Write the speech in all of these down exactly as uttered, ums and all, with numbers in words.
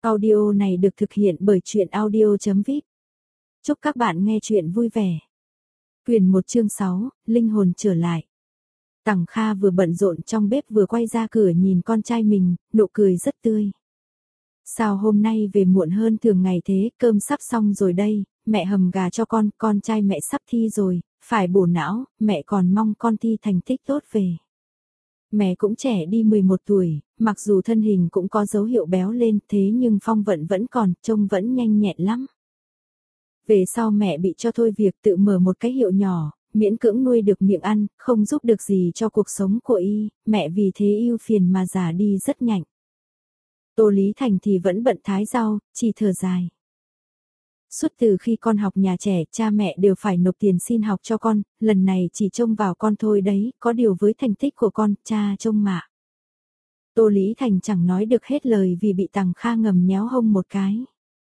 Audio này được thực hiện bởi truyện audio chấm vip. Chúc các bạn nghe truyện vui vẻ. Quyền một chương sáu, linh hồn trở lại. Tằng Kha vừa bận rộn trong bếp vừa quay ra cửa nhìn con trai mình, nụ cười rất tươi. Sao hôm nay về muộn hơn thường ngày thế, cơm sắp xong rồi đây, mẹ hầm gà cho con, con trai mẹ sắp thi rồi, phải bổ não, mẹ còn mong con thi thành tích tốt về. Mẹ cũng trẻ đi mười một tuổi, mặc dù thân hình cũng có dấu hiệu béo lên thế nhưng phong vận vẫn còn, trông vẫn nhanh nhẹn lắm. Về sau mẹ bị cho thôi việc tự mở một cái hiệu nhỏ, miễn cưỡng nuôi được miệng ăn, không giúp được gì cho cuộc sống của y, mẹ vì thế ưu phiền mà già đi rất nhanh. Tô Lý Thành thì vẫn bận thái rau, chỉ thở dài. Suốt từ khi con học nhà trẻ, cha mẹ đều phải nộp tiền xin học cho con, lần này chỉ trông vào con thôi đấy, có điều với thành tích của con, cha trông mạ. Tô Lý Thành chẳng nói được hết lời vì bị Tằng Kha ngầm nhéo hông một cái.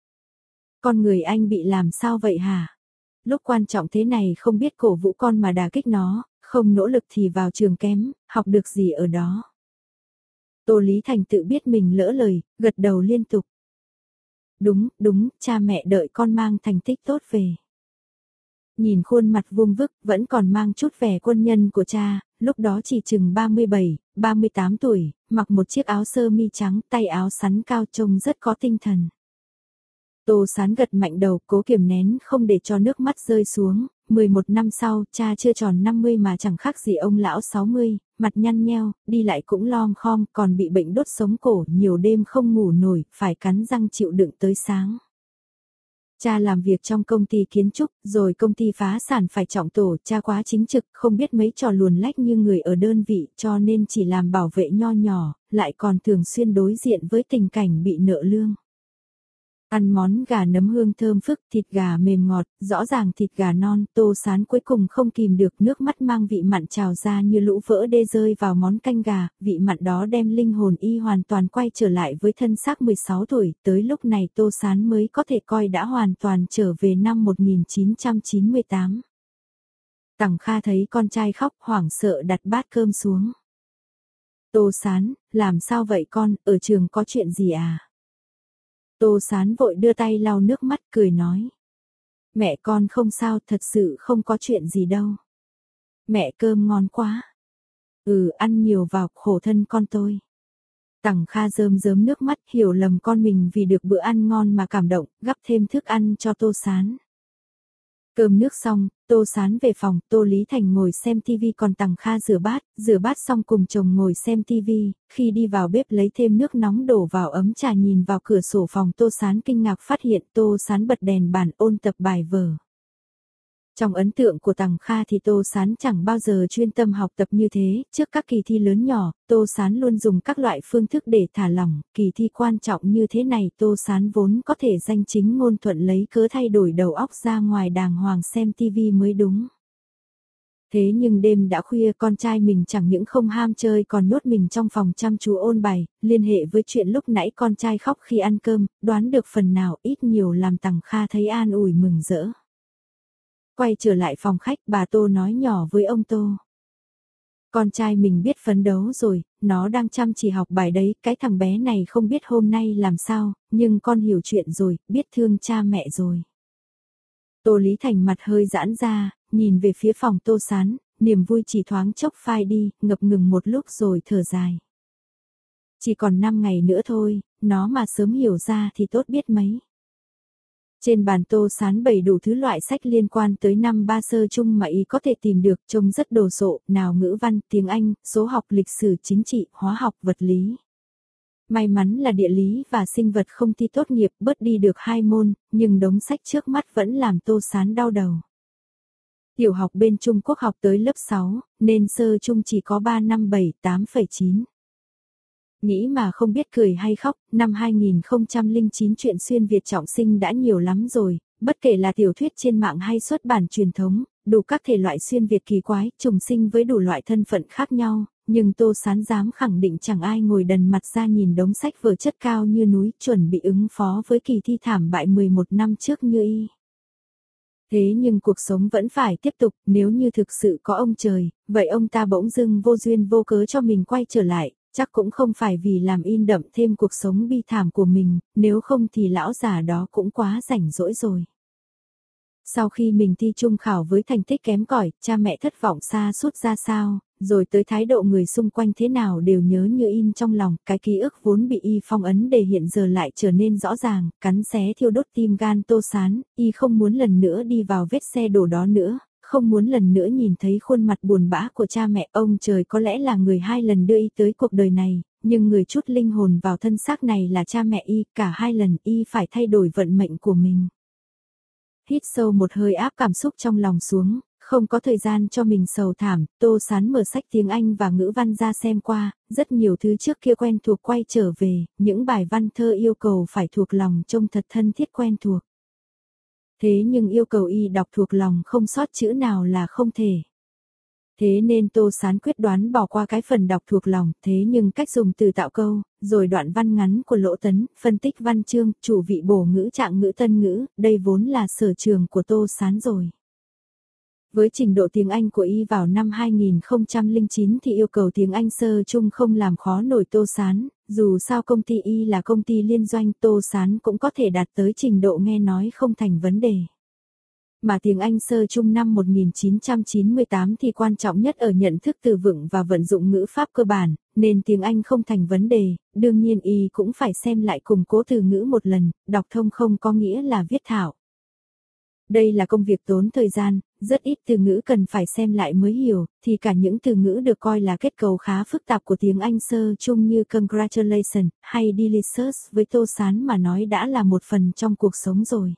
Con người anh bị làm sao vậy hả? Lúc quan trọng thế này không biết cổ vũ con mà đả kích nó, không nỗ lực thì vào trường kém, học được gì ở đó. Tô Lý Thành tự biết mình lỡ lời, gật đầu liên tục. Đúng, đúng, cha mẹ đợi con mang thành tích tốt về. Nhìn khuôn mặt vuông vức, vẫn còn mang chút vẻ quân nhân của cha, lúc đó chỉ chừng ba mươi bảy, ba mươi tám tuổi, mặc một chiếc áo sơ mi trắng, tay áo xắn cao trông rất có tinh thần. Tô Sán gật mạnh đầu, cố kiềm nén không để cho nước mắt rơi xuống, mười một năm sau, cha chưa tròn năm mươi mà chẳng khác gì ông lão sáu mươi, mặt nhăn nheo, đi lại cũng lom khom, còn bị bệnh đốt sống cổ, nhiều đêm không ngủ nổi, phải cắn răng chịu đựng tới sáng. Cha làm việc trong công ty kiến trúc, rồi công ty phá sản phải trọng tổ, cha quá chính trực, không biết mấy trò luồn lách như người ở đơn vị, cho nên chỉ làm bảo vệ nho nhỏ, lại còn thường xuyên đối diện với tình cảnh bị nợ lương. Ăn món gà nấm hương thơm phức, thịt gà mềm ngọt, rõ ràng thịt gà non, Tô Sán cuối cùng không kìm được, nước mắt mang vị mặn trào ra như lũ vỡ đê rơi vào món canh gà, vị mặn đó đem linh hồn y hoàn toàn quay trở lại với thân xác mười sáu tuổi, tới lúc này Tô Sán mới có thể coi đã hoàn toàn trở về năm một nghìn chín trăm chín mươi tám. Tằng Kha thấy con trai khóc hoảng sợ đặt bát cơm xuống. Tô Sán, làm sao vậy con, ở trường có chuyện gì à? Tô Sán vội đưa tay lau nước mắt cười nói. Mẹ con không sao, thật sự không có chuyện gì đâu. Mẹ cơm ngon quá. Ừ, ăn nhiều vào, khổ thân con tôi. Tằng Kha rơm rớm nước mắt, hiểu lầm con mình vì được bữa ăn ngon mà cảm động, gắp thêm thức ăn cho Tô Sán. Cơm nước xong, Tô Sán về phòng, Tô Lý Thành ngồi xem tivi còn Tằng Kha rửa bát, rửa bát xong cùng chồng ngồi xem tivi, khi đi vào bếp lấy thêm nước nóng đổ vào ấm trà nhìn vào cửa sổ phòng Tô Sán kinh ngạc phát hiện Tô Sán bật đèn bàn ôn tập bài vở. Trong ấn tượng của Tằng Kha thì Tô Sán chẳng bao giờ chuyên tâm học tập như thế, trước các kỳ thi lớn nhỏ, Tô Sán luôn dùng các loại phương thức để thả lỏng, kỳ thi quan trọng như thế này Tô Sán vốn có thể danh chính ngôn thuận lấy cớ thay đổi đầu óc ra ngoài đàng hoàng xem tivi mới đúng. Thế nhưng đêm đã khuya con trai mình chẳng những không ham chơi còn nhốt mình trong phòng chăm chú ôn bài, liên hệ với chuyện lúc nãy con trai khóc khi ăn cơm, đoán được phần nào ít nhiều làm Tằng Kha thấy an ủi mừng rỡ. Quay trở lại phòng khách, bà Tô nói nhỏ với ông Tô. Con trai mình biết phấn đấu rồi, nó đang chăm chỉ học bài đấy, cái thằng bé này không biết hôm nay làm sao, nhưng con hiểu chuyện rồi, biết thương cha mẹ rồi. Tô Lý Thành mặt hơi giãn ra, nhìn về phía phòng Tô Sán, niềm vui chỉ thoáng chốc phai đi, ngập ngừng một lúc rồi thở dài. Chỉ còn năm ngày nữa thôi, nó mà sớm hiểu ra thì tốt biết mấy. Trên bàn Tô Sán bày đủ thứ loại sách liên quan tới năm ba sơ chung mà y có thể tìm được, trông rất đồ sộ, nào ngữ văn, tiếng Anh, số học, lịch sử, chính trị, hóa học, vật lý. May mắn là địa lý và sinh vật không thi tốt nghiệp, bớt đi được hai môn, nhưng đống sách trước mắt vẫn làm Tô Sán đau đầu. Tiểu học bên Trung Quốc học tới lớp sáu, nên sơ chung chỉ có ba năm bảy, tám phẩy chín. Nghĩ mà không biết cười hay khóc, năm hai nghìn không trăm lẻ chín chuyện xuyên Việt trọng sinh đã nhiều lắm rồi, bất kể là tiểu thuyết trên mạng hay xuất bản truyền thống, đủ các thể loại xuyên Việt kỳ quái, trùng sinh với đủ loại thân phận khác nhau, nhưng Tô Sán dám khẳng định chẳng ai ngồi đần mặt ra nhìn đống sách vở chất cao như núi chuẩn bị ứng phó với kỳ thi thảm bại mười một năm trước như y. Thế nhưng cuộc sống vẫn phải tiếp tục, nếu như thực sự có ông trời, vậy ông ta bỗng dưng vô duyên vô cớ cho mình quay trở lại, Chắc cũng không phải vì làm in đậm thêm cuộc sống bi thảm của mình, nếu không thì lão già đó cũng quá rảnh rỗi rồi. Sau khi mình thi trung khảo với thành tích kém cỏi, cha mẹ thất vọng sa sút ra sao, rồi tới thái độ người xung quanh thế nào đều nhớ như in trong lòng, cái ký ức vốn bị y phong ấn để hiện giờ lại trở nên rõ ràng, cắn xé thiêu đốt tim gan Tô Sán, y không muốn lần nữa đi vào vết xe đổ đó nữa, không muốn lần nữa nhìn thấy khuôn mặt buồn bã của cha mẹ. Ông trời có lẽ là người hai lần đưa y tới cuộc đời này, nhưng người chút linh hồn vào thân xác này là cha mẹ y, cả hai lần y phải thay đổi vận mệnh của mình. Hít sâu một hơi áp cảm xúc trong lòng xuống, không có thời gian cho mình sầu thảm, Tô Sán mở sách tiếng Anh và ngữ văn ra xem qua, rất nhiều thứ trước kia quen thuộc quay trở về, những bài văn thơ yêu cầu phải thuộc lòng trông thật thân thiết quen thuộc. Thế nhưng yêu cầu y đọc thuộc lòng không sót chữ nào là không thể. Thế nên Tô Sán quyết đoán bỏ qua cái phần đọc thuộc lòng, thế nhưng cách dùng từ tạo câu, rồi đoạn văn ngắn của Lỗ Tấn, phân tích văn chương, chủ vị bổ ngữ trạng ngữ tân ngữ, đây vốn là sở trường của Tô Sán rồi. Với trình độ tiếng Anh của y vào năm hai nghìn không trăm lẻ chín thì yêu cầu tiếng Anh sơ chung không làm khó nổi Tô Sán, dù sao công ty y là công ty liên doanh, Tô Sán cũng có thể đạt tới trình độ nghe nói không thành vấn đề. Mà tiếng Anh sơ chung năm một nghìn chín trăm chín mươi tám thì quan trọng nhất ở nhận thức từ vựng và vận dụng ngữ pháp cơ bản, nên tiếng Anh không thành vấn đề, đương nhiên y cũng phải xem lại củng cố từ ngữ một lần, đọc thông không có nghĩa là viết thạo. Đây là công việc tốn thời gian, rất ít từ ngữ cần phải xem lại mới hiểu, thì cả những từ ngữ được coi là kết cấu khá phức tạp của tiếng Anh sơ chung như congratulations hay delicious với Tô Sán mà nói đã là một phần trong cuộc sống rồi.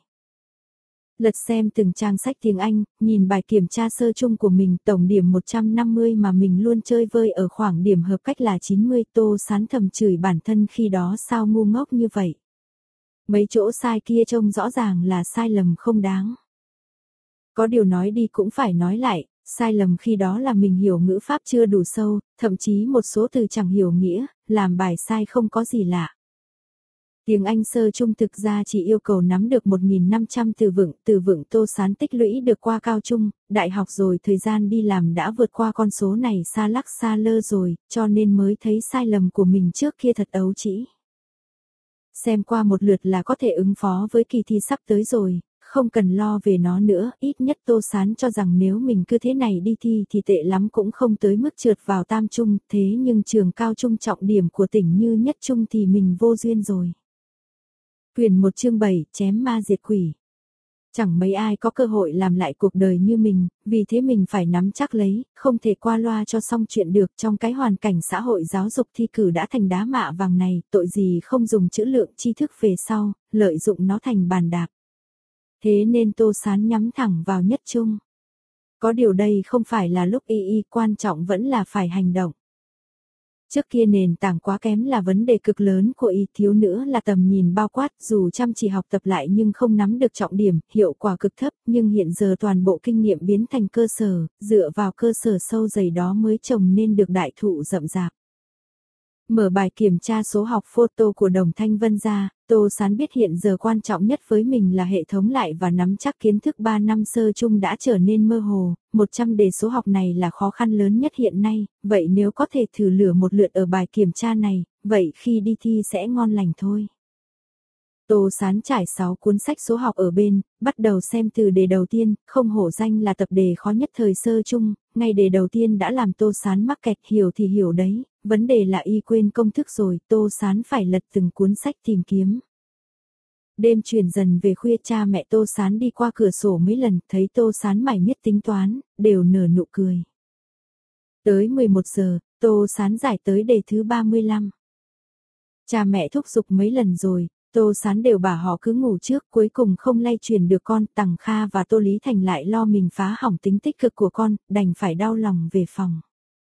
Lật xem từng trang sách tiếng Anh, nhìn bài kiểm tra sơ chung của mình tổng điểm một trăm năm mươi mà mình luôn chơi vơi ở khoảng điểm hợp cách là chín mươi, Tô Sán thầm chửi bản thân khi đó sao ngu ngốc như vậy. Mấy chỗ sai kia trông rõ ràng là sai lầm không đáng. Có điều nói đi cũng phải nói lại, sai lầm khi đó là mình hiểu ngữ pháp chưa đủ sâu, thậm chí một số từ chẳng hiểu nghĩa, làm bài sai không có gì lạ. Tiếng Anh sơ chung thực ra chỉ yêu cầu nắm được một nghìn năm trăm từ vựng, từ vựng Tô Sán tích lũy được qua cao trung, đại học rồi thời gian đi làm đã vượt qua con số này xa lắc xa lơ rồi, cho nên mới thấy sai lầm của mình trước kia thật ấu trĩ. Xem qua một lượt là có thể ứng phó với kỳ thi sắp tới rồi, không cần lo về nó nữa, ít nhất Tô Sán cho rằng nếu mình cứ thế này đi thi thì tệ lắm cũng không tới mức trượt vào tam trung, thế nhưng trường cao trung trọng điểm của tỉnh như nhất trung thì mình vô duyên rồi. Quyển một chương bảy, chém ma diệt quỷ. Chẳng mấy ai có cơ hội làm lại cuộc đời như mình, vì thế mình phải nắm chắc lấy, không thể qua loa cho xong chuyện được. Trong cái hoàn cảnh xã hội giáo dục thi cử đã thành đá mạ vàng này, tội gì không dùng chữ lượng tri thức về sau, lợi dụng nó thành bàn đạp. Thế nên Tô Sán nhắm thẳng vào nhất trung. Có điều đây không phải là lúc y y, quan trọng vẫn là phải hành động. Trước kia nền tảng quá kém là vấn đề cực lớn của y, thiếu nữa là tầm nhìn bao quát, dù chăm chỉ học tập lại nhưng không nắm được trọng điểm, hiệu quả cực thấp, nhưng hiện giờ toàn bộ kinh nghiệm biến thành cơ sở, dựa vào cơ sở sâu dày đó mới trồng nên được đại thụ rậm rạp. Mở bài kiểm tra số học photo của Đồng Thanh Vân ra, Tô Sán biết hiện giờ quan trọng nhất với mình là hệ thống lại và nắm chắc kiến thức ba năm sơ chung đã trở nên mơ hồ, một trăm đề số học này là khó khăn lớn nhất hiện nay, vậy nếu có thể thử lửa một lượt ở bài kiểm tra này, vậy khi đi thi sẽ ngon lành thôi. Tô Sán trải sáu cuốn sách số học ở bên, bắt đầu xem từ đề đầu tiên, không hổ danh là tập đề khó nhất thời sơ chung, ngay đề đầu tiên đã làm Tô Sán mắc kẹt, hiểu thì hiểu đấy, vấn đề là y quên công thức rồi, Tô Sán phải lật từng cuốn sách tìm kiếm. Đêm chuyển dần về khuya, cha mẹ Tô Sán đi qua cửa sổ mấy lần, thấy Tô Sán mải miết tính toán, đều nở nụ cười. Tới mười một giờ, Tô Sán giải tới đề thứ ba mươi lăm. Cha mẹ thúc giục mấy lần rồi, Tô Sán đều bảo họ cứ ngủ trước, cuối cùng không lay truyền được con, Tằng Kha và Tô Lý Thành lại lo mình phá hỏng tính tích cực của con, đành phải đau lòng về phòng.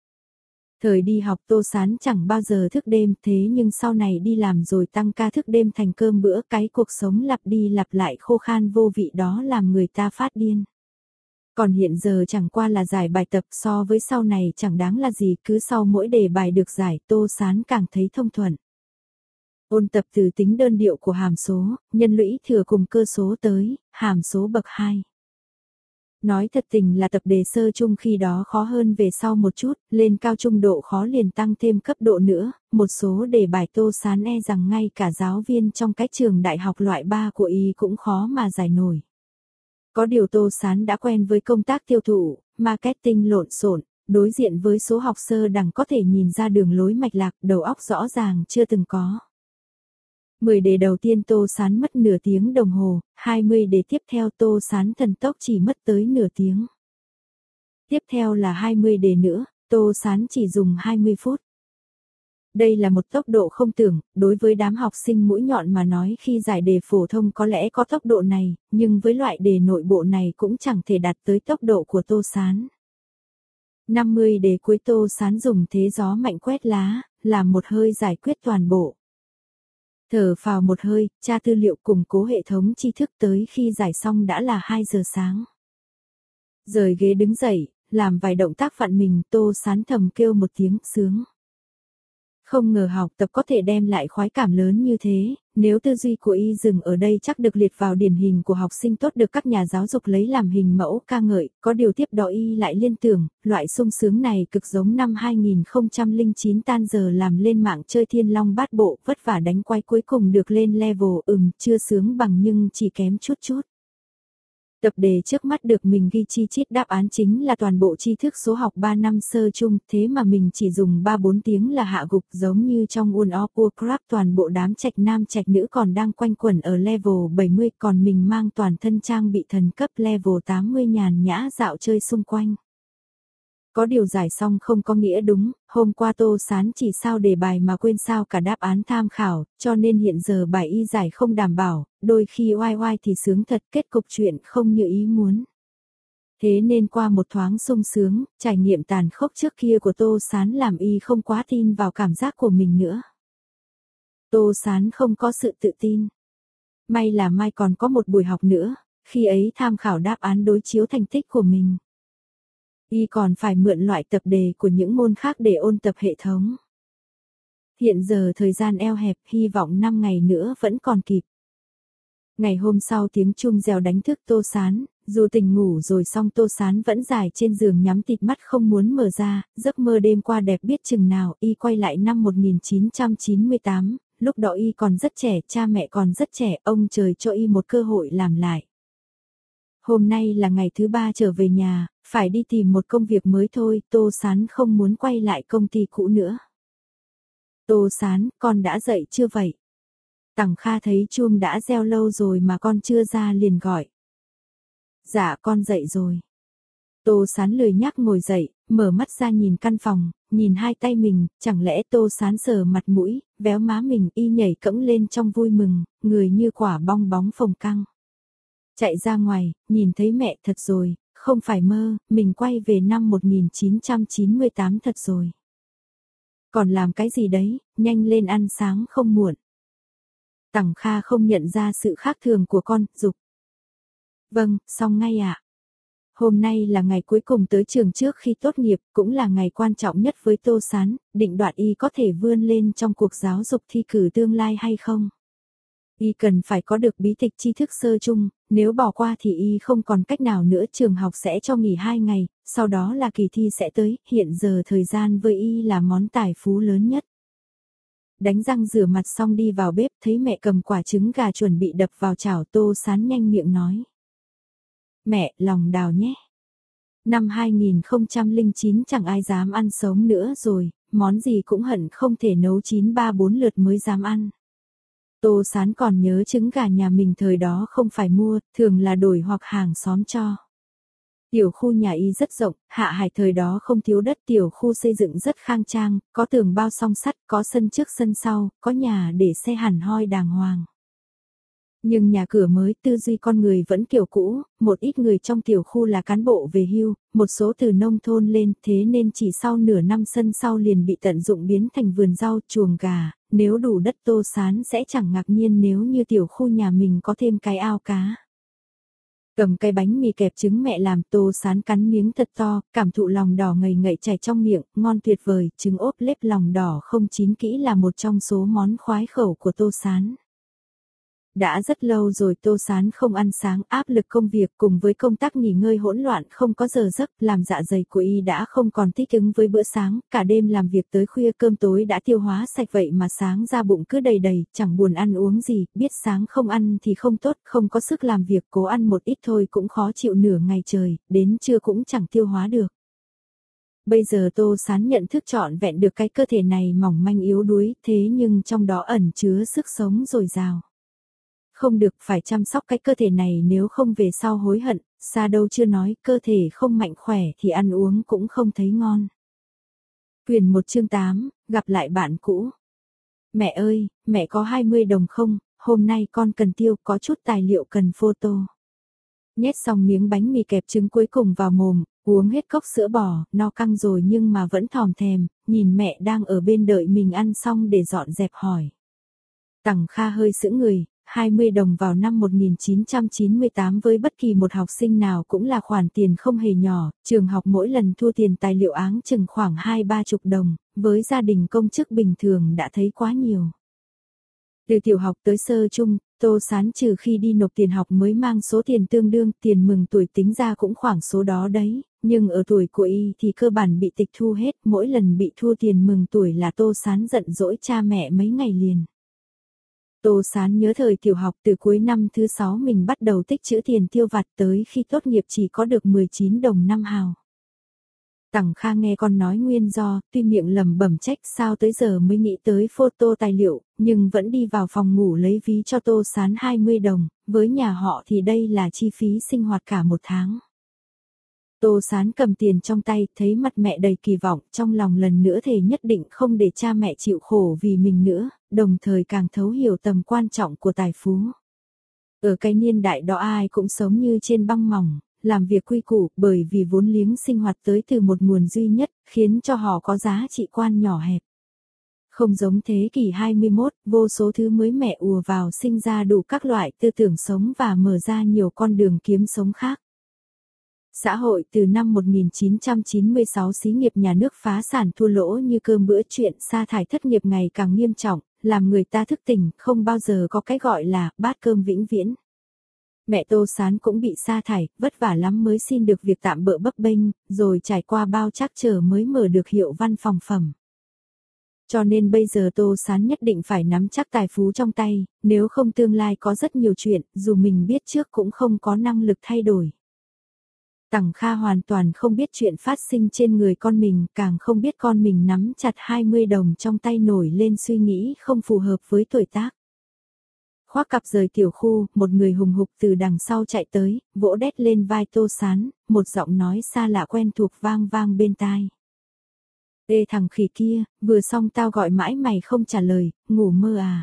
Thời đi học Tô Sán chẳng bao giờ thức đêm, thế nhưng sau này đi làm rồi tăng ca thức đêm thành cơm bữa, cái cuộc sống lặp đi lặp lại khô khan vô vị đó làm người ta phát điên. Còn hiện giờ chẳng qua là giải bài tập, so với sau này chẳng đáng là gì, cứ sau mỗi đề bài được giải Tô Sán càng thấy thông thuận. Ôn tập từ tính đơn điệu của hàm số, nhân lũy thừa cùng cơ số tới, hàm số bậc hai. Nói thật tình là tập đề sơ chung khi đó khó hơn về sau một chút, lên cao trung độ khó liền tăng thêm cấp độ nữa, một số đề bài Tô Sán e rằng ngay cả giáo viên trong cái trường đại học loại ba của y cũng khó mà giải nổi. Có điều Tô Sán đã quen với công tác tiêu thụ, marketing lộn xộn, đối diện với số học sơ đẳng có thể nhìn ra đường lối mạch lạc, đầu óc rõ ràng chưa từng có. mười đề đầu tiên Tô Sán mất nửa tiếng đồng hồ, hai mươi đề tiếp theo Tô Sán thần tốc chỉ mất tới nửa tiếng. Tiếp theo là hai mươi đề nữa, Tô Sán chỉ dùng hai mươi phút. Đây là một tốc độ không tưởng, đối với đám học sinh mũi nhọn mà nói khi giải đề phổ thông có lẽ có tốc độ này, nhưng với loại đề nội bộ này cũng chẳng thể đạt tới tốc độ của Tô Sán. năm mươi đề cuối Tô Sán dùng thế gió mạnh quét lá, làm một hơi giải quyết toàn bộ. Thở phào một hơi, tra tư liệu củng cố hệ thống tri thức tới khi giải xong đã là hai giờ sáng. Rời ghế đứng dậy, làm vài động tác vặn mình, Tô Sán thầm kêu một tiếng sướng. Không ngờ học tập có thể đem lại khoái cảm lớn như thế, nếu tư duy của y dừng ở đây chắc được liệt vào điển hình của học sinh tốt được các nhà giáo dục lấy làm hình mẫu ca ngợi, có điều tiếp đó y lại liên tưởng, loại sung sướng này cực giống năm hai nghìn không trăm lẻ chín tan giờ làm lên mạng chơi Thiên Long Bát Bộ, vất vả đánh quay cuối cùng được lên level, ừm, chưa sướng bằng nhưng chỉ kém chút chút. Tập đề trước mắt được mình ghi chi chít đáp án chính là toàn bộ tri thức số học ba năm sơ chung, thế mà mình chỉ dùng ba bốn tiếng là hạ gục, giống như trong World of Warcraft toàn bộ đám trạch nam trạch nữ còn đang quanh quẩn ở level bảy mươi, còn mình mang toàn thân trang bị thần cấp level tám mươi nhàn nhã dạo chơi xung quanh. Có điều giải xong không có nghĩa đúng, hôm qua Tô Sán chỉ sao đề bài mà quên sao cả đáp án tham khảo, cho nên hiện giờ bài y giải không đảm bảo, đôi khi oai oai thì sướng thật, kết cục chuyện không như ý muốn. Thế nên qua một thoáng sung sướng, trải nghiệm tàn khốc trước kia của Tô Sán làm y không quá tin vào cảm giác của mình nữa. Tô Sán không có sự tự tin. May là mai còn có một buổi học nữa, khi ấy tham khảo đáp án đối chiếu thành tích của mình. Y còn phải mượn loại tập đề của những môn khác để ôn tập hệ thống. Hiện giờ thời gian eo hẹp, hy vọng năm ngày nữa vẫn còn kịp. Ngày hôm sau tiếng chuông reo đánh thức Tô Sán, dù tỉnh ngủ rồi xong Tô Sán vẫn dài trên giường nhắm tịt mắt không muốn mở ra, giấc mơ đêm qua đẹp biết chừng nào. Y quay lại năm một nghìn chín trăm chín mươi tám, lúc đó y còn rất trẻ, cha mẹ còn rất trẻ, ông trời cho y một cơ hội làm lại. Hôm nay là ngày thứ ba trở về nhà, phải đi tìm một công việc mới thôi, Tô Sán không muốn quay lại công ty cũ nữa. Tô Sán, con đã dậy chưa vậy? Tằng Kha thấy chuông đã reo lâu rồi mà con chưa ra liền gọi. Dạ con dậy rồi. Tô Sán lười nhác ngồi dậy, mở mắt ra nhìn căn phòng, nhìn hai tay mình, chẳng lẽ Tô Sán sờ mặt mũi, véo má mình, y nhảy cẫng lên trong vui mừng, người như quả bong bóng phồng căng. Chạy ra ngoài, nhìn thấy mẹ thật rồi, không phải mơ, mình quay về năm một nghìn chín trăm chín mươi tám thật rồi. Còn làm cái gì đấy, nhanh lên ăn sáng không muộn. Tằng Kha không nhận ra sự khác thường của con, giục. Vâng, xong ngay ạ. À. Hôm nay là ngày cuối cùng tới trường trước khi tốt nghiệp, cũng là ngày quan trọng nhất với Tô Sán, định đoạt y có thể vươn lên trong cuộc giáo dục thi cử tương lai hay không. Y cần phải có được bí tịch tri thức sơ chung, nếu bỏ qua thì y không còn cách nào nữa, trường học sẽ cho nghỉ hai ngày, sau đó là kỳ thi sẽ tới, hiện giờ thời gian với y là món tài phú lớn nhất. Đánh răng rửa mặt xong đi vào bếp thấy mẹ cầm quả trứng gà chuẩn bị đập vào chảo, Tô Sán nhanh miệng nói. Mẹ, lòng đào nhé. Năm hai nghìn không trăm lẻ chín chẳng ai dám ăn sống nữa rồi, món gì cũng hận không thể nấu chín ba bốn lượt mới dám ăn. Tô Sán còn nhớ trứng gà nhà mình thời đó không phải mua, thường là đổi hoặc hàng xóm cho. Tiểu khu nhà y rất rộng, Hạ Hải thời đó không thiếu đất, tiểu khu xây dựng rất khang trang, có tường bao song sắt, có sân trước sân sau, có nhà để xe hẳn hoi đàng hoàng. Nhưng nhà cửa mới, tư duy con người vẫn kiểu cũ, một ít người trong tiểu khu là cán bộ về hưu, một số từ nông thôn lên, thế nên chỉ sau nửa năm sân sau liền bị tận dụng biến thành vườn rau, chuồng gà, nếu đủ đất Tô Sán sẽ chẳng ngạc nhiên nếu như tiểu khu nhà mình có thêm cái ao cá. Cầm cái bánh mì kẹp trứng mẹ làm, Tô Sán cắn miếng thật to, cảm thụ lòng đỏ ngậy ngậy chảy trong miệng, ngon tuyệt vời, trứng ốp lết lòng đỏ không chín kỹ là một trong số món khoái khẩu của Tô Sán. Đã rất lâu rồi Tô Sán không ăn sáng, áp lực công việc cùng với công tác nghỉ ngơi hỗn loạn không có giờ giấc, làm dạ dày của y đã không còn thích ứng với bữa sáng, cả đêm làm việc tới khuya, cơm tối đã tiêu hóa sạch vậy mà sáng ra bụng cứ đầy đầy, chẳng buồn ăn uống gì, biết sáng không ăn thì không tốt, không có sức làm việc, cố ăn một ít thôi cũng khó chịu nửa ngày trời, đến trưa cũng chẳng tiêu hóa được. Bây giờ Tô Sán nhận thức trọn vẹn được cái cơ thể này mỏng manh yếu đuối, thế nhưng trong đó ẩn chứa sức sống dồi dào. Không được, phải chăm sóc cái cơ thể này, nếu không về sau hối hận, xa đâu chưa nói, cơ thể không mạnh khỏe thì ăn uống cũng không thấy ngon. Quyền một chương tám, gặp lại bạn cũ. Mẹ ơi, mẹ có hai mươi đồng không, hôm nay con cần tiêu, có chút tài liệu cần photo. Nhét xong miếng bánh mì kẹp trứng cuối cùng vào mồm, uống hết cốc sữa bò, no căng rồi nhưng mà vẫn thòm thèm, nhìn mẹ đang ở bên đợi mình ăn xong để dọn dẹp hỏi. Tằng Kha hơi sững người, hai mươi đồng vào năm một nghìn chín trăm chín mươi tám với bất kỳ một học sinh nào cũng là khoản tiền không hề nhỏ, trường học mỗi lần thu tiền tài liệu áng chừng khoảng hai ba chục đồng, với gia đình công chức bình thường đã thấy quá nhiều. Từ tiểu học tới sơ trung, Tô Sán trừ khi đi nộp tiền học mới mang số tiền tương đương, tiền mừng tuổi tính ra cũng khoảng số đó đấy, nhưng ở tuổi của y thì cơ bản bị tịch thu hết, mỗi lần bị thu tiền mừng tuổi là Tô Sán giận dỗi cha mẹ mấy ngày liền. Tô Sán nhớ thời tiểu học, từ cuối năm thứ sáu mình bắt đầu tích trữ tiền tiêu vặt, tới khi tốt nghiệp chỉ có được mười chín đồng năm hào. Tằng Kha nghe con nói nguyên do, tuy miệng lẩm bẩm trách sao tới giờ mới nghĩ tới photo tài liệu, nhưng vẫn đi vào phòng ngủ lấy ví cho Tô Sán hai mươi đồng, với nhà họ thì đây là chi phí sinh hoạt cả một tháng. Tô Sán cầm tiền trong tay, thấy mặt mẹ đầy kỳ vọng, trong lòng lần nữa thề nhất định không để cha mẹ chịu khổ vì mình nữa, đồng thời càng thấu hiểu tầm quan trọng của tài phú. Ở cái niên đại đó ai cũng sống như trên băng mỏng, làm việc quy củ, bởi vì vốn liếng sinh hoạt tới từ một nguồn duy nhất, khiến cho họ có giá trị quan nhỏ hẹp. Không giống thế kỷ hai mươi mốt, vô số thứ mới mẻ ùa vào, sinh ra đủ các loại tư tưởng sống và mở ra nhiều con đường kiếm sống khác. Xã hội từ năm một nghìn chín trăm chín mươi sáu xí nghiệp nhà nước phá sản thua lỗ như cơm bữa, chuyện sa thải thất nghiệp ngày càng nghiêm trọng, làm người ta thức tỉnh, không bao giờ có cái gọi là bát cơm vĩnh viễn. Mẹ Tô Sán cũng bị sa thải, vất vả lắm mới xin được việc tạm bợ bấp bênh, rồi trải qua bao trắc trở mới mở được hiệu văn phòng phẩm. Cho nên bây giờ Tô Sán nhất định phải nắm chắc tài phú trong tay, nếu không tương lai có rất nhiều chuyện, dù mình biết trước cũng không có năng lực thay đổi. Tằng Kha hoàn toàn không biết chuyện phát sinh trên người con mình, càng không biết con mình nắm chặt hai mươi đồng trong tay nổi lên suy nghĩ không phù hợp với tuổi tác. Khoác cặp rời tiểu khu, một người hùng hục từ đằng sau chạy tới, vỗ đét lên vai Tô Sán, một giọng nói xa lạ quen thuộc vang vang bên tai. Ê thằng khỉ kia, vừa xong tao gọi mãi mày không trả lời, ngủ mơ à?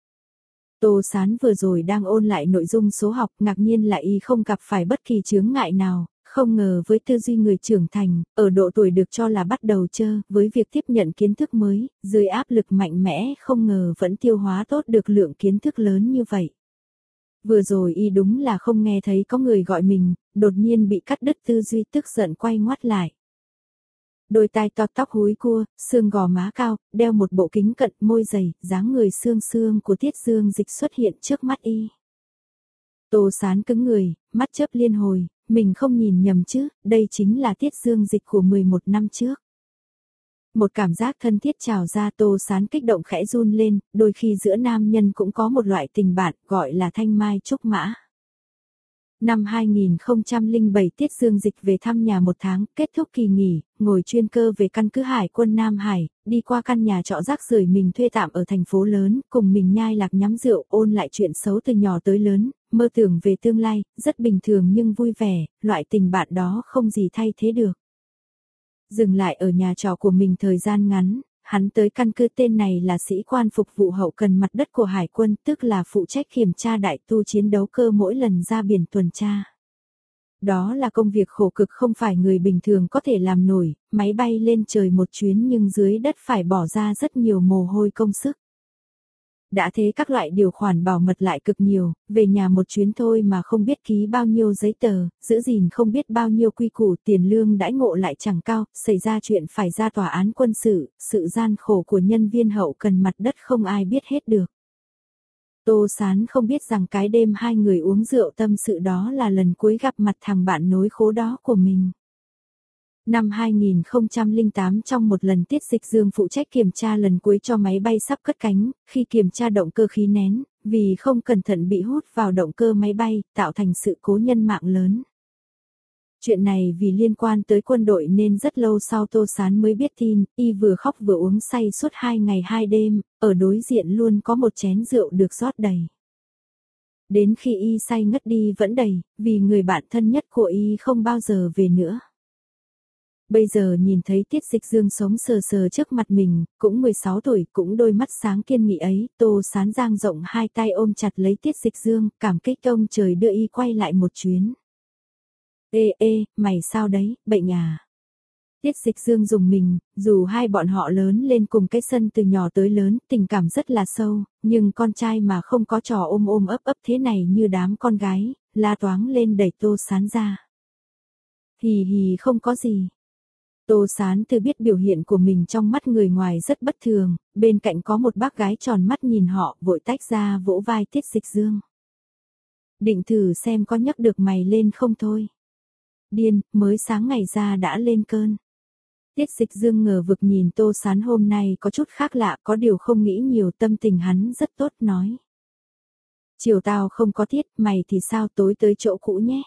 Tô Sán vừa rồi đang ôn lại nội dung số học, ngạc nhiên là y không gặp phải bất kỳ chướng ngại nào, không ngờ với tư duy người trưởng thành, ở độ tuổi được cho là bắt đầu chơ, với việc tiếp nhận kiến thức mới, dưới áp lực mạnh mẽ không ngờ vẫn tiêu hóa tốt được lượng kiến thức lớn như vậy. Vừa rồi y đúng là không nghe thấy có người gọi mình, đột nhiên bị cắt đứt tư duy, tức giận quay ngoắt lại. Đôi tai to, tóc húi cua, xương gò má cao, đeo một bộ kính cận, môi dày, dáng người xương xương của Tiết Dương Dịch xuất hiện trước mắt y. Tô Sán cứng người, mắt chớp liên hồi, mình không nhìn nhầm chứ, đây chính là Tiết Dương Dịch của mười một năm trước. Một cảm giác thân thiết trào ra, Tô Sán kích động khẽ run lên, đôi khi giữa nam nhân cũng có một loại tình bạn, gọi là thanh mai trúc mã. Năm hai nghìn không trăm lẻ bảy Tiết Dương Dịch về thăm nhà một tháng, kết thúc kỳ nghỉ, ngồi chuyên cơ về căn cứ Hải quân Nam Hải, đi qua căn nhà trọ rác rưởi mình thuê tạm ở thành phố lớn, cùng mình nhai lạc nhắm rượu, ôn lại chuyện xấu từ nhỏ tới lớn, mơ tưởng về tương lai, rất bình thường nhưng vui vẻ, loại tình bạn đó không gì thay thế được. Dừng lại ở nhà trọ của mình thời gian ngắn, hắn tới căn cứ, tên này là sĩ quan phục vụ hậu cần mặt đất của Hải quân, tức là phụ trách kiểm tra đại tu chiến đấu cơ mỗi lần ra biển tuần tra. Đó là công việc khổ cực không phải người bình thường có thể làm nổi, máy bay lên trời một chuyến nhưng dưới đất phải bỏ ra rất nhiều mồ hôi công sức. Đã thế các loại điều khoản bảo mật lại cực nhiều, về nhà một chuyến thôi mà không biết ký bao nhiêu giấy tờ, giữ gìn không biết bao nhiêu quy củ, tiền lương đãi ngộ lại chẳng cao, xảy ra chuyện phải ra tòa án quân sự, sự gian khổ của nhân viên hậu cần mặt đất không ai biết hết được. Tô Sán không biết rằng cái đêm hai người uống rượu tâm sự đó là lần cuối gặp mặt thằng bạn nối khố đó của mình. Năm hai nghìn không trăm lẻ tám trong một lần Tiết Dịch Dương phụ trách kiểm tra lần cuối cho máy bay sắp cất cánh, khi kiểm tra động cơ khí nén, vì không cẩn thận bị hút vào động cơ máy bay, tạo thành sự cố nhân mạng lớn. Chuyện này vì liên quan tới quân đội nên rất lâu sau Tô Sán mới biết tin, y vừa khóc vừa uống say suốt hai ngày hai đêm, ở đối diện luôn có một chén rượu được rót đầy. Đến khi y say ngất đi vẫn đầy, vì người bạn thân nhất của y không bao giờ về nữa. Bây giờ nhìn thấy Tiết Dịch Dương sống sờ sờ trước mặt mình, cũng mười sáu tuổi, cũng đôi mắt sáng kiên nghị ấy, Tô Sán dang rộng hai tay ôm chặt lấy Tiết Dịch Dương, cảm kích ông trời đưa y quay lại một chuyến. Ê ê, mày sao đấy, bệnh à? Tiết Dịch Dương dùng mình, dù hai bọn họ lớn lên cùng cái sân từ nhỏ tới lớn, tình cảm rất là sâu, nhưng con trai mà không có trò ôm ôm ấp ấp thế này như đám con gái, la toáng lên đẩy Tô Sán ra. Hì hì không có gì. Tô Sán từ biết biểu hiện của mình trong mắt người ngoài rất bất thường, bên cạnh có một bác gái tròn mắt nhìn họ, vội tách ra vỗ vai Tiết Dịch Dương. Định thử xem có nhấc được mày lên không thôi. Điên, mới sáng ngày ra đã lên cơn. Tiết Dịch Dương ngờ vực nhìn Tô Sán hôm nay có chút khác lạ, có điều không nghĩ nhiều, tâm tình hắn rất tốt, nói. Chiều tao không có Tiết, mày thì sao, tối tới chỗ cũ nhé.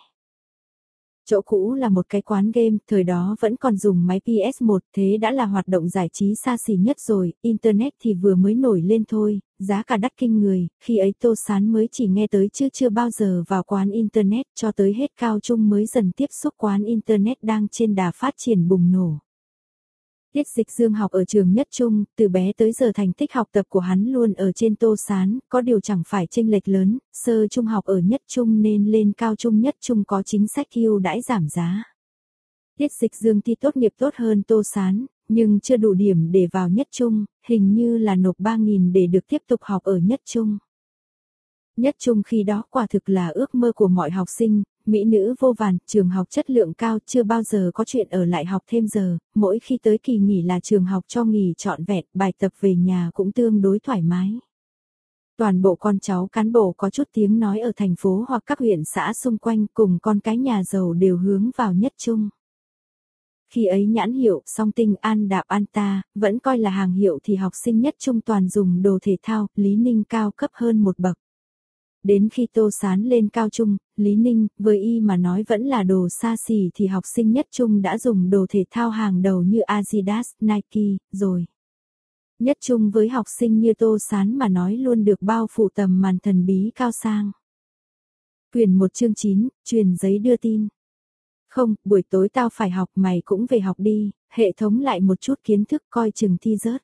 Chỗ cũ là một cái quán game, thời đó vẫn còn dùng máy P S một, thế đã là hoạt động giải trí xa xỉ nhất rồi, Internet thì vừa mới nổi lên thôi, giá cả đắt kinh người, khi ấy Tô Sán mới chỉ nghe tới chứ chưa bao giờ vào quán Internet, cho tới hết cao trung mới dần tiếp xúc quán Internet đang trên đà phát triển bùng nổ. Tiết Dịch Dương học ở trường Nhất Trung, từ bé tới giờ thành tích học tập của hắn luôn ở trên Tô Sán, có điều chẳng phải chênh lệch lớn, sơ trung học ở Nhất Trung nên lên cao trung Nhất Trung có chính sách ưu đãi giảm giá. Tiết Dịch Dương thi tốt nghiệp tốt hơn Tô Sán, nhưng chưa đủ điểm để vào Nhất Trung, hình như là nộp ba nghìn để được tiếp tục học ở Nhất Trung. Nhất Trung khi đó quả thực là ước mơ của mọi học sinh, mỹ nữ vô vàn, trường học chất lượng cao, chưa bao giờ có chuyện ở lại học thêm giờ, mỗi khi tới kỳ nghỉ là trường học cho nghỉ trọn vẹn, bài tập về nhà cũng tương đối thoải mái. Toàn bộ con cháu cán bộ có chút tiếng nói ở thành phố hoặc các huyện xã xung quanh cùng con cái nhà giàu đều hướng vào Nhất Trung. Khi ấy nhãn hiệu Song Tinh An Đạp An Ta vẫn coi là hàng hiệu thì học sinh Nhất Trung toàn dùng đồ thể thao, Lý Ninh cao cấp hơn một bậc. Đến khi Tô Sán lên cao trung, Lý Ninh, với y mà nói vẫn là đồ xa xỉ thì học sinh Nhất Trung đã dùng đồ thể thao hàng đầu như Adidas, Nike, rồi. Nhất Trung với học sinh như Tô Sán mà nói luôn được bao phủ tầm màn thần bí cao sang. Quyển một chương chín, truyền giấy đưa tin. Không, buổi tối tao phải học, mày cũng về học đi, hệ thống lại một chút kiến thức coi chừng thi rớt.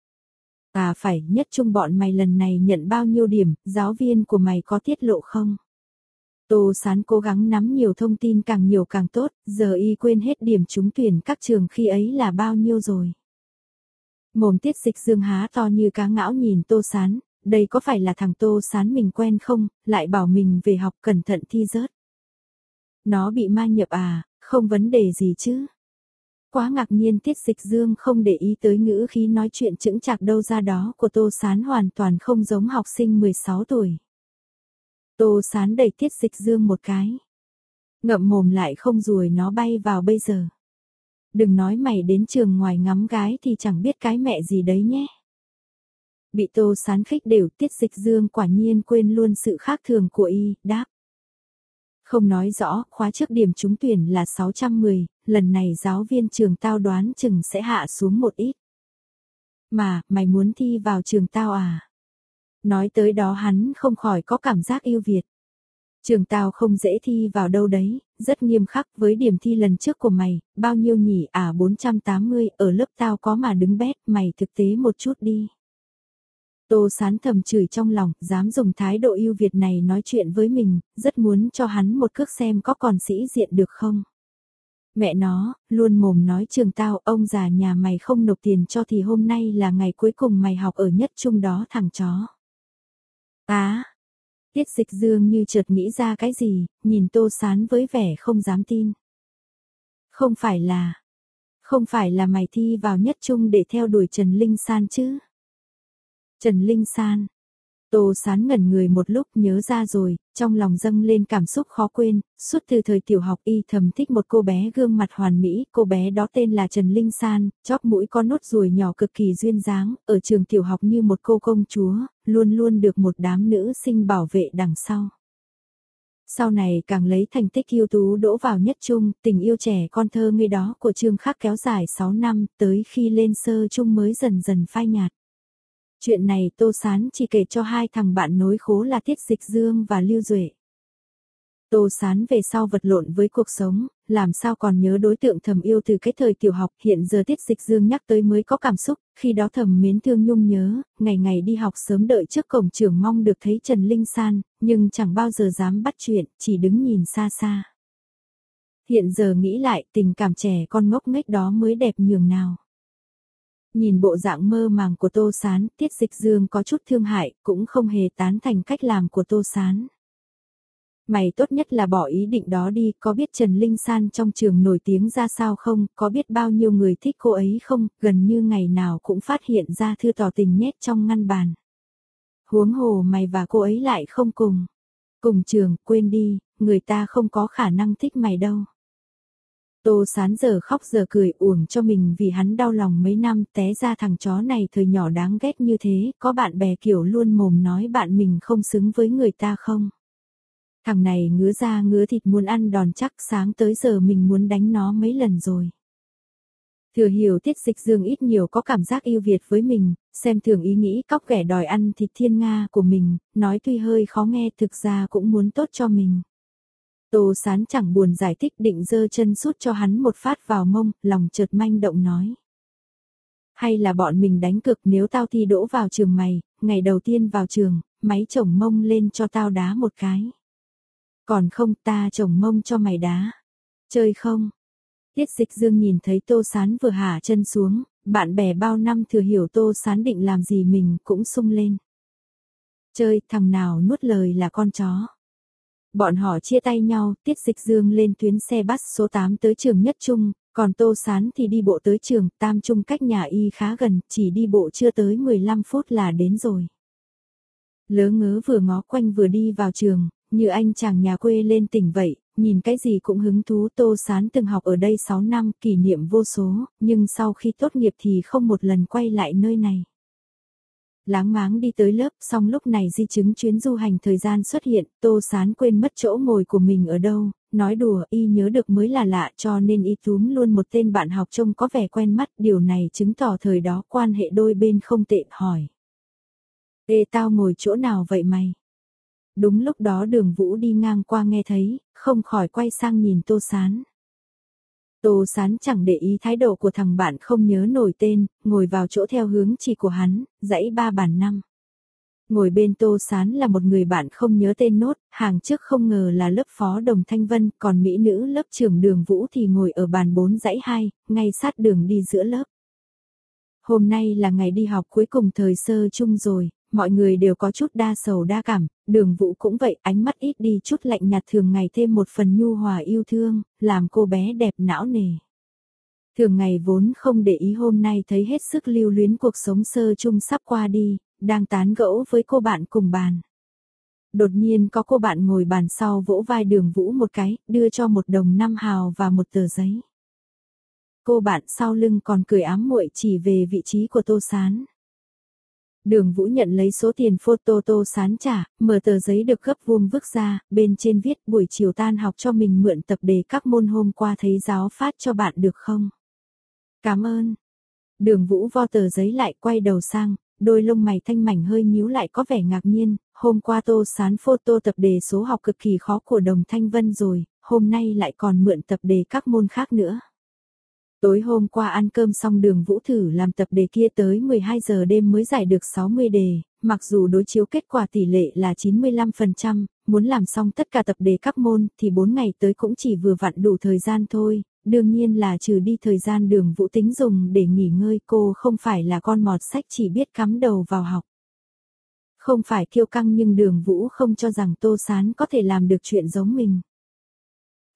À phải, Nhất Trung bọn mày lần này nhận bao nhiêu điểm, giáo viên của mày có tiết lộ không? Tô Sán cố gắng nắm nhiều thông tin càng nhiều càng tốt, giờ y quên hết điểm trúng tuyển các trường khi ấy là bao nhiêu rồi. Mồm Tiết Dịch Dương há to như cá ngão nhìn Tô Sán, đây có phải là thằng Tô Sán mình quen không, lại bảo mình về học cẩn thận thi rớt. Nó bị ma nhập à, không vấn đề gì chứ. Quá ngạc nhiên Tiết Dịch Dương không để ý tới ngữ khí nói chuyện chững chạc đâu ra đó của Tô Sán hoàn toàn không giống học sinh mười sáu tuổi. Tô Sán đẩy Tiết Dịch Dương một cái. Ngậm mồm lại không ruồi nó bay vào bây giờ. Đừng nói mày đến trường ngoài ngắm gái thì chẳng biết cái mẹ gì đấy nhé. Bị Tô Sán khích đều Tiết Dịch Dương quả nhiên quên luôn sự khác thường của y, đáp. Không nói rõ, khóa trước điểm trúng tuyển là sáu trăm mười, lần này giáo viên trường tao đoán chừng sẽ hạ xuống một ít. Mà, mày muốn thi vào trường tao à? Nói tới đó hắn không khỏi có cảm giác yêu Việt. Trường tao không dễ thi vào đâu đấy, rất nghiêm khắc với điểm thi lần trước của mày, bao nhiêu nhỉ à bốn trăm tám mươi, ở lớp tao có mà đứng bét, mày thực tế một chút đi. Tô Sán thầm chửi trong lòng, dám dùng thái độ yêu Việt này nói chuyện với mình, rất muốn cho hắn một cước xem có còn sĩ diện được không. Mẹ nó, luôn mồm nói trường tao, ông già nhà mày không nộp tiền cho thì hôm nay là ngày cuối cùng mày học ở Nhất Trung đó thằng chó. Á, Tiết Dịch Dương như chợt nghĩ ra cái gì, nhìn Tô Sán với vẻ không dám tin. Không phải là, không phải là mày thi vào Nhất Trung để theo đuổi Trần Linh San chứ? Trần Linh San. Tô Sán ngẩn người một lúc nhớ ra rồi, trong lòng dâng lên cảm xúc khó quên, suốt từ thời tiểu học y thầm thích một cô bé gương mặt hoàn mỹ, cô bé đó tên là Trần Linh San, chóp mũi có nốt ruồi nhỏ cực kỳ duyên dáng, ở trường tiểu học như một cô công chúa, luôn luôn được một đám nữ sinh bảo vệ đằng sau. Sau này càng lấy thành tích ưu tú đỗ vào nhất trung, tình yêu trẻ con thơ ngây đó của Trương Khắc kéo dài sáu năm, tới khi lên sơ trung mới dần dần phai nhạt. Chuyện này Tô Sán chỉ kể cho hai thằng bạn nối khố là Tiết Dịch Dương và Lưu Duệ. Tô Sán về sau vật lộn với cuộc sống, làm sao còn nhớ đối tượng thầm yêu từ cái thời tiểu học, hiện giờ Tiết Dịch Dương nhắc tới mới có cảm xúc, khi đó thầm mến thương nhung nhớ, ngày ngày đi học sớm đợi trước cổng trường mong được thấy Trần Linh San, nhưng chẳng bao giờ dám bắt chuyện, chỉ đứng nhìn xa xa. Hiện giờ nghĩ lại tình cảm trẻ con ngốc nghếch đó mới đẹp nhường nào. Nhìn bộ dạng mơ màng của Tô Sán, Tiết Dịch Dương có chút thương hại, cũng không hề tán thành cách làm của Tô Sán. Mày tốt nhất là bỏ ý định đó đi, có biết Trần Linh San trong trường nổi tiếng ra sao không, có biết bao nhiêu người thích cô ấy không, gần như ngày nào cũng phát hiện ra thư tỏ tình nhét trong ngăn bàn. Huống hồ mày và cô ấy lại không cùng. Cùng trường, quên đi, người ta không có khả năng thích mày đâu. Tô Sán giờ khóc giờ cười uổng cho mình vì hắn đau lòng mấy năm té ra thằng chó này thời nhỏ đáng ghét như thế, có bạn bè kiểu luôn mồm nói bạn mình không xứng với người ta không. Thằng này ngứa da ngứa thịt muốn ăn đòn chắc sáng tới giờ mình muốn đánh nó mấy lần rồi. Thừa hiểu Tiết Dịch Dương ít nhiều có cảm giác yêu Việt với mình, xem thường ý nghĩ cóc ghẻ đòi ăn thịt thiên Nga của mình, nói tuy hơi khó nghe thực ra cũng muốn tốt cho mình. Tô Sán chẳng buồn giải thích định giơ chân sút cho hắn một phát vào mông, lòng chợt manh động nói. Hay là bọn mình đánh cực nếu tao thi đỗ vào trường mày, ngày đầu tiên vào trường, máy chổng mông lên cho tao đá một cái. Còn không ta chổng mông cho mày đá. Chơi không? Tiết Dịch Dương nhìn thấy Tô Sán vừa hạ chân xuống, bạn bè bao năm thừa hiểu Tô Sán định làm gì mình cũng sung lên. Chơi, thằng nào nuốt lời là con chó. Bọn họ chia tay nhau, Tiết Dịch Dương lên tuyến xe bus số tám tới trường Nhất Trung, còn Tô Sán thì đi bộ tới trường Tam Trung cách nhà y khá gần, chỉ đi bộ chưa tới mười lăm phút là đến rồi. Lớ ngớ vừa ngó quanh vừa đi vào trường, như anh chàng nhà quê lên tỉnh vậy, nhìn cái gì cũng hứng thú. Tô Sán từng học ở đây sáu năm, kỷ niệm vô số, nhưng sau khi tốt nghiệp thì không một lần quay lại nơi này. Láng máng đi tới lớp, xong lúc này di chứng chuyến du hành thời gian xuất hiện, Tô Sán quên mất chỗ ngồi của mình ở đâu, nói đùa y nhớ được mới là lạ cho nên y túm luôn một tên bạn học trông có vẻ quen mắt, điều này chứng tỏ thời đó quan hệ đôi bên không tệ, hỏi. Ê tao ngồi chỗ nào vậy mày? Đúng lúc đó Đường Vũ đi ngang qua nghe thấy, không khỏi quay sang nhìn Tô Sán. Tô Sán chẳng để ý thái độ của thằng bạn không nhớ nổi tên, ngồi vào chỗ theo hướng chỉ của hắn, dãy ba bàn năm. Ngồi bên Tô Sán là một người bạn không nhớ tên nốt, hàng trước không ngờ là lớp phó Đồng Thanh Vân, còn mỹ nữ lớp trưởng Đường Vũ thì ngồi ở bàn bốn dãy hai, ngay sát đường đi giữa lớp. Hôm nay là ngày đi học cuối cùng thời sơ chung rồi, mọi người đều có chút đa sầu đa cảm, Đường Vũ cũng vậy, ánh mắt ít đi chút lạnh nhạt thường ngày thêm một phần nhu hòa yêu thương, làm cô bé đẹp não nề. Thường ngày vốn không để ý hôm nay thấy hết sức lưu luyến cuộc sống sơ chung sắp qua đi, đang tán gẫu với cô bạn cùng bàn. Đột nhiên có cô bạn ngồi bàn sau vỗ vai Đường Vũ một cái, đưa cho một đồng năm hào và một tờ giấy. Cô bạn sau lưng còn cười ám muội chỉ về vị trí của Tô Sán. Đường Vũ nhận lấy số tiền photo Tô Sán trả, mở tờ giấy được gấp vuông vức ra, bên trên viết buổi chiều tan học cho mình mượn tập đề các môn hôm qua thấy giáo phát cho bạn được không? Cảm ơn. Đường Vũ vo tờ giấy lại quay đầu sang, đôi lông mày thanh mảnh hơi nhíu lại có vẻ ngạc nhiên, hôm qua Tô Sán photo tập đề số học cực kỳ khó của Đồng Thanh Vân rồi, hôm nay lại còn mượn tập đề các môn khác nữa. Tối hôm qua ăn cơm xong Đường Vũ thử làm tập đề kia tới mười hai giờ đêm mới giải được sáu mươi đề, mặc dù đối chiếu kết quả tỷ lệ là chín mươi lăm phần trăm, muốn làm xong tất cả tập đề các môn thì bốn ngày tới cũng chỉ vừa vặn đủ thời gian thôi, đương nhiên là trừ đi thời gian Đường Vũ tính dùng để nghỉ ngơi, cô không phải là con mọt sách chỉ biết cắm đầu vào học. Không phải kiêu căng nhưng Đường Vũ không cho rằng Tô Sán có thể làm được chuyện giống mình.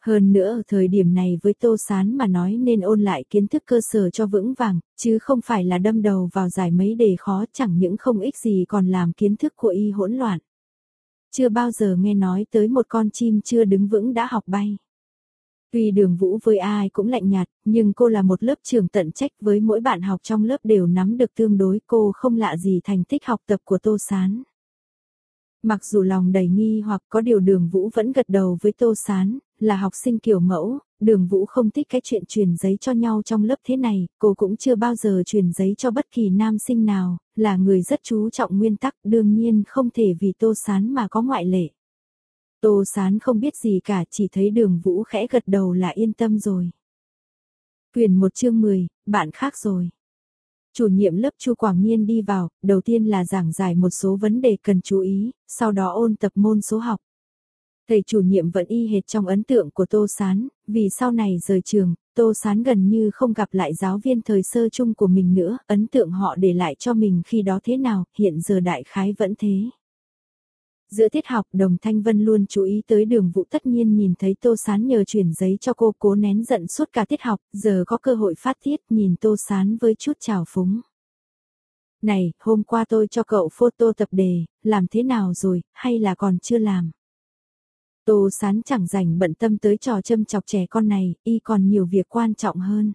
Hơn nữa ở thời điểm này với Tô Sán mà nói nên ôn lại kiến thức cơ sở cho vững vàng, chứ không phải là đâm đầu vào giải mấy đề khó, chẳng những không ích gì còn làm kiến thức của y hỗn loạn. Chưa bao giờ nghe nói tới một con chim chưa đứng vững đã học bay. Tuy Đường Vũ với ai cũng lạnh nhạt, nhưng cô là một lớp trưởng tận trách, với mỗi bạn học trong lớp đều nắm được tương đối, cô không lạ gì thành tích học tập của Tô Sán. Mặc dù lòng đầy nghi hoặc, có điều Đường Vũ vẫn gật đầu với Tô Sán, là học sinh kiểu mẫu, Đường Vũ không thích cái chuyện truyền giấy cho nhau trong lớp thế này, cô cũng chưa bao giờ truyền giấy cho bất kỳ nam sinh nào, là người rất chú trọng nguyên tắc, đương nhiên không thể vì Tô Sán mà có ngoại lệ. Tô Sán không biết gì cả, chỉ thấy Đường Vũ khẽ gật đầu là yên tâm rồi. Quyển một chương mười, bạn khác rồi. Chủ nhiệm lớp Chu Quảng Nhiên đi vào, đầu tiên là giảng giải một số vấn đề cần chú ý, sau đó ôn tập môn số học. Thầy chủ nhiệm vẫn y hệt trong ấn tượng của Tô Sán, vì sau này rời trường, Tô Sán gần như không gặp lại giáo viên thời sơ chung của mình nữa, ấn tượng họ để lại cho mình khi đó thế nào, hiện giờ đại khái vẫn thế. Giữa tiết học, Đồng Thanh Vân luôn chú ý tới Đường Vũ, tất nhiên nhìn thấy Tô Sán nhờ chuyển giấy cho cô, cố nén giận suốt cả tiết học, giờ có cơ hội phát tiết, nhìn Tô Sán với chút trào phúng. Này, hôm qua tôi cho cậu photo tập đề, làm thế nào rồi, hay là còn chưa làm? Tô Sán chẳng rảnh bận tâm tới trò châm chọc trẻ con này, y còn nhiều việc quan trọng hơn.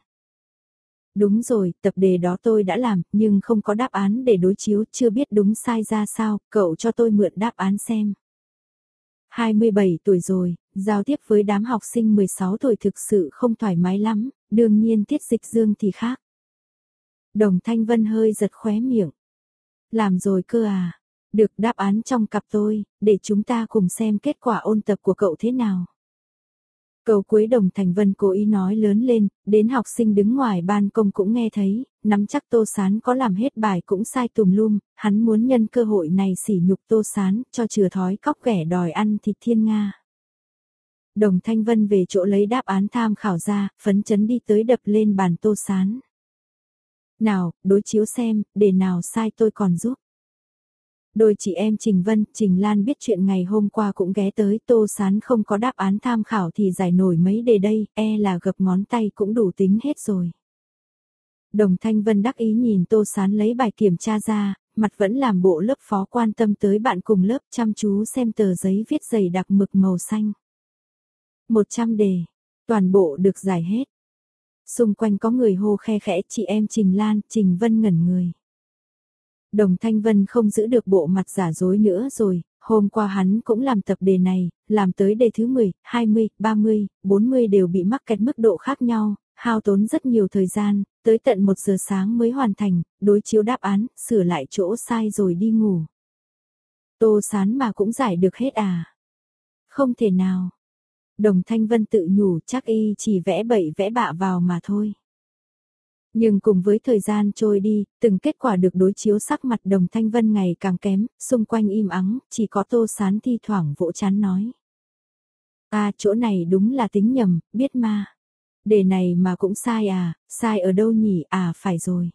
Đúng rồi, tập đề đó tôi đã làm, nhưng không có đáp án để đối chiếu, chưa biết đúng sai ra sao, cậu cho tôi mượn đáp án xem. hai mươi bảy tuổi rồi, giao tiếp với đám học sinh mười sáu tuổi thực sự không thoải mái lắm, đương nhiên Tiết Dịch Dương thì khác. Đồng Thanh Vân hơi giật khóe miệng. Làm rồi cơ à? Được, đáp án trong cặp tôi, để chúng ta cùng xem kết quả ôn tập của cậu thế nào. Câu cuối Đồng Thanh Vân cố ý nói lớn lên, đến học sinh đứng ngoài ban công cũng nghe thấy, nắm chắc Tô Sán có làm hết bài cũng sai tùm lum, hắn muốn nhân cơ hội này sỉ nhục Tô Sán, cho chừa thói cóc ghẻ đòi ăn thịt thiên nga. Đồng Thanh Vân về chỗ lấy đáp án tham khảo ra, phấn chấn đi tới đập lên bàn Tô Sán. Nào, đối chiếu xem, đề nào sai tôi còn giúp. Đôi chị em Trình Vân, Trình Lan biết chuyện ngày hôm qua cũng ghé tới, Tô Sán không có đáp án tham khảo thì giải nổi mấy đề đây, e là gập ngón tay cũng đủ tính hết rồi. Đồng Thanh Vân đắc ý nhìn Tô Sán lấy bài kiểm tra ra, mặt vẫn làm bộ lớp phó quan tâm tới bạn cùng lớp, chăm chú xem tờ giấy viết dày đặc mực màu xanh. một trăm đề, toàn bộ được giải hết. Xung quanh có người hô khe khẽ, chị em Trình Lan, Trình Vân ngẩn người. Đồng Thanh Vân không giữ được bộ mặt giả dối nữa rồi, hôm qua hắn cũng làm tập đề này, làm tới đề thứ mười, hai mươi, ba mươi, bốn mươi đều bị mắc kẹt mức độ khác nhau, hao tốn rất nhiều thời gian, tới tận một giờ sáng mới hoàn thành, đối chiếu đáp án, sửa lại chỗ sai rồi đi ngủ. Tô Sán mà cũng giải được hết à? Không thể nào. Đồng Thanh Vân tự nhủ, chắc y chỉ vẽ bậy vẽ bạ vào mà thôi. Nhưng cùng với thời gian trôi đi, từng kết quả được đối chiếu, sắc mặt Đồng Thanh Vân ngày càng kém, xung quanh im ắng, chỉ có Tô Sán thi thoảng vỗ trán nói. À, chỗ này đúng là tính nhầm, biết ma. Đề này mà cũng sai à, sai ở đâu nhỉ, à phải rồi.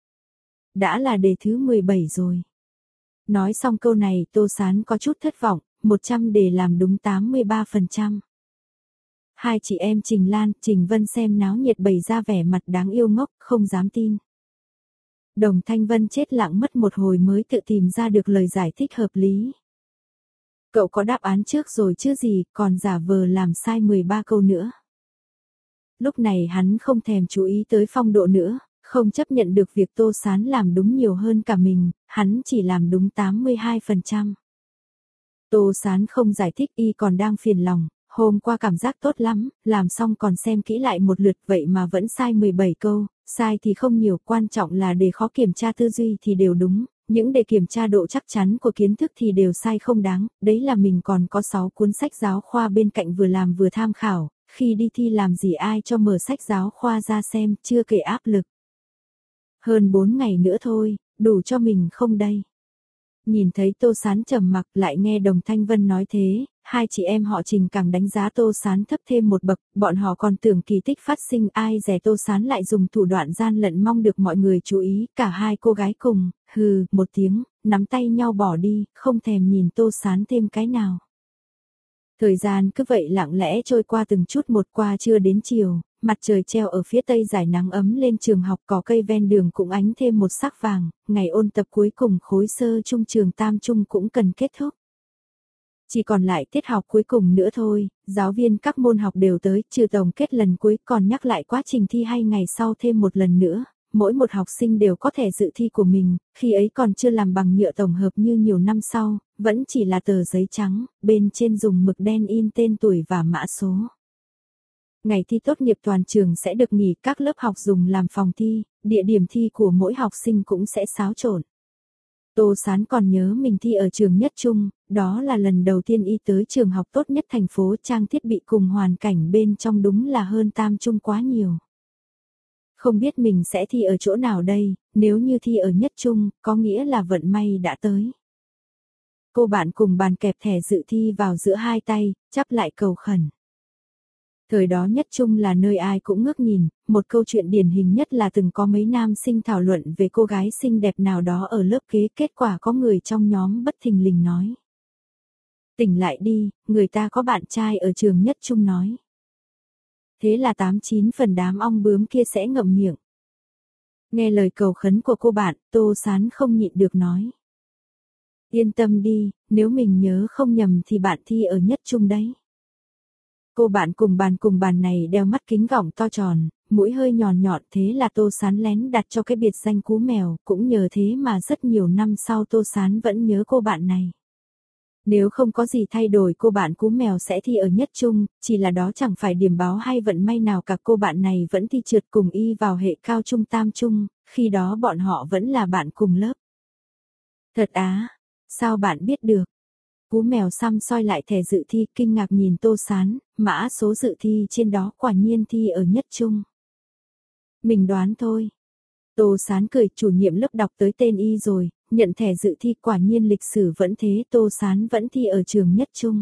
Đã là đề thứ mười bảy rồi. Nói xong câu này Tô Sán có chút thất vọng, một trăm đề làm đúng tám mươi ba phần trăm. Hai chị em Trình Lan, Trình Vân xem náo nhiệt bày ra vẻ mặt đáng yêu ngốc, không dám tin. Đồng Thanh Vân chết lặng mất một hồi mới tự tìm ra được lời giải thích hợp lý. Cậu có đáp án trước rồi chứ gì, còn giả vờ làm sai mười ba câu nữa. Lúc này hắn không thèm chú ý tới phong độ nữa, không chấp nhận được việc Tô Sán làm đúng nhiều hơn cả mình, hắn chỉ làm đúng tám mươi hai phần trăm. Tô Sán không giải thích, y còn đang phiền lòng. Hôm qua cảm giác tốt lắm, làm xong còn xem kỹ lại một lượt, vậy mà vẫn sai mười bảy câu, sai thì không nhiều, quan trọng là đề khó kiểm tra tư duy thì đều đúng, những đề kiểm tra độ chắc chắn của kiến thức thì đều sai không đáng, đấy là mình còn có sáu cuốn sách giáo khoa bên cạnh vừa làm vừa tham khảo, khi đi thi làm gì ai cho mở sách giáo khoa ra xem, chưa kể áp lực. Hơn bốn ngày nữa thôi, đủ cho mình không đây? Nhìn thấy Tô Sán trầm mặc, lại nghe Đồng Thanh Vân nói thế, hai chị em họ Trình càng đánh giá Tô Sán thấp thêm một bậc, bọn họ còn tưởng kỳ tích phát sinh, ai dè Tô Sán lại dùng thủ đoạn gian lận mong được mọi người chú ý, cả hai cô gái cùng, hừ, một tiếng, nắm tay nhau bỏ đi, không thèm nhìn Tô Sán thêm cái nào. Thời gian cứ vậy lặng lẽ trôi qua từng chút một, qua trưa đến chiều, mặt trời treo ở phía tây rải nắng ấm lên trường học, cỏ cây ven đường cũng ánh thêm một sắc vàng, ngày ôn tập cuối cùng khối sơ trung trường tam trung cũng cần kết thúc. Chỉ còn lại tiết học cuối cùng nữa thôi, giáo viên các môn học đều tới, trừ tổng kết lần cuối còn nhắc lại quá trình thi hay ngày sau thêm một lần nữa. Mỗi một học sinh đều có thể dự thi của mình, khi ấy còn chưa làm bằng nhựa tổng hợp như nhiều năm sau, vẫn chỉ là tờ giấy trắng, bên trên dùng mực đen in tên tuổi và mã số. Ngày thi tốt nghiệp toàn trường sẽ được nghỉ, các lớp học dùng làm phòng thi, địa điểm thi của mỗi học sinh cũng sẽ xáo trộn. Tô Sán còn nhớ mình thi ở trường Nhất Trung, đó là lần đầu tiên y tới trường học tốt nhất thành phố, trang thiết bị cùng hoàn cảnh bên trong đúng là hơn Tam Trung quá nhiều. Không biết mình sẽ thi ở chỗ nào đây, nếu như thi ở Nhất Trung, có nghĩa là vận may đã tới. Cô bạn cùng bàn kẹp thẻ dự thi vào giữa hai tay, chắp lại cầu khẩn. Thời đó Nhất Trung là nơi ai cũng ngước nhìn, một câu chuyện điển hình nhất là từng có mấy nam sinh thảo luận về cô gái xinh đẹp nào đó ở lớp kế, kết quả có người trong nhóm bất thình lình nói. Tỉnh lại đi, người ta có bạn trai ở trường Nhất Trung nói. Thế là tám chín phần đám ong bướm kia sẽ ngậm miệng. Nghe lời cầu khấn của cô bạn, Tô Sán không nhịn được nói. Yên tâm đi, nếu mình nhớ không nhầm thì bạn thi ở Nhất Trung đấy. Cô bạn cùng bàn cùng bàn này đeo mắt kính gọng to tròn, mũi hơi nhọn nhọn, thế là Tô Sán lén đặt cho cái biệt danh Cú Mèo, cũng nhờ thế mà rất nhiều năm sau Tô Sán vẫn nhớ cô bạn này. Nếu không có gì thay đổi cô bạn Cú Mèo sẽ thi ở Nhất Trung, chỉ là đó chẳng phải điểm báo hay vận may nào cả, cô bạn này vẫn thi trượt cùng y vào hệ cao trung tam trung, khi đó bọn họ vẫn là bạn cùng lớp. Thật á, sao bạn biết được? Cú Mèo xăm soi lại thẻ dự thi, kinh ngạc nhìn Tô Sán, mã số dự thi trên đó quả nhiên thi ở Nhất Trung. Mình đoán thôi. Tô Sán cười, chủ nhiệm lớp đọc tới tên y rồi, nhận thẻ dự thi, quả nhiên lịch sử vẫn thế, Tô Sán vẫn thi ở trường Nhất Trung.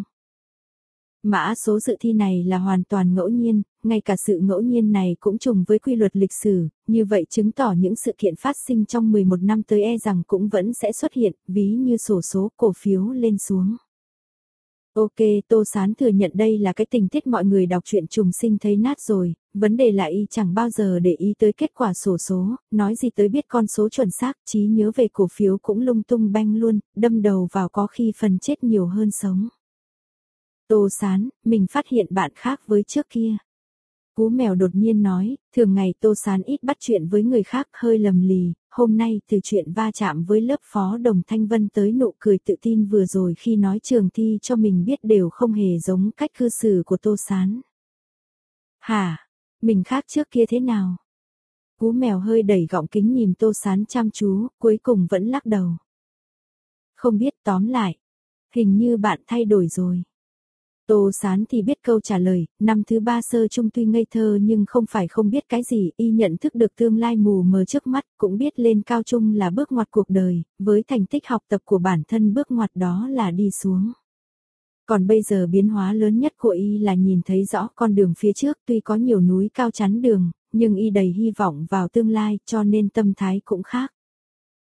Mã số dự thi này là hoàn toàn ngẫu nhiên, ngay cả sự ngẫu nhiên này cũng trùng với quy luật lịch sử, như vậy chứng tỏ những sự kiện phát sinh trong mười một năm tới e rằng cũng vẫn sẽ xuất hiện, ví như sổ số, cổ phiếu lên xuống. Ok, Tô Sán thừa nhận đây là cái tình tiết mọi người đọc truyện trùng sinh thấy nát rồi, vấn đề là y chẳng bao giờ để ý tới kết quả sổ số, nói gì tới biết con số chuẩn xác, trí nhớ về cổ phiếu cũng lung tung beng luôn, đâm đầu vào có khi phần chết nhiều hơn sống. Tô Sán, mình phát hiện bạn khác với trước kia. Cú Mèo đột nhiên nói, thường ngày Tô Sán ít bắt chuyện với người khác, hơi lầm lì, hôm nay từ chuyện va chạm với lớp phó Đồng Thanh Vân tới nụ cười tự tin vừa rồi khi nói trường thi cho mình biết đều không hề giống cách cư xử của Tô Sán. Hả? Mình khác trước kia thế nào? Cú Mèo hơi đẩy gọng kính nhìn Tô Sán chăm chú, cuối cùng vẫn lắc đầu. Không biết, tóm lại, hình như bạn thay đổi rồi. Tô Sán thì biết câu trả lời, năm thứ ba sơ trung tuy ngây thơ nhưng không phải không biết cái gì, y nhận thức được tương lai mù mờ trước mắt, cũng biết lên cao trung là bước ngoặt cuộc đời, với thành tích học tập của bản thân bước ngoặt đó là đi xuống. Còn bây giờ biến hóa lớn nhất của y là nhìn thấy rõ con đường phía trước, tuy có nhiều núi cao chắn đường, nhưng y đầy hy vọng vào tương lai cho nên tâm thái cũng khác.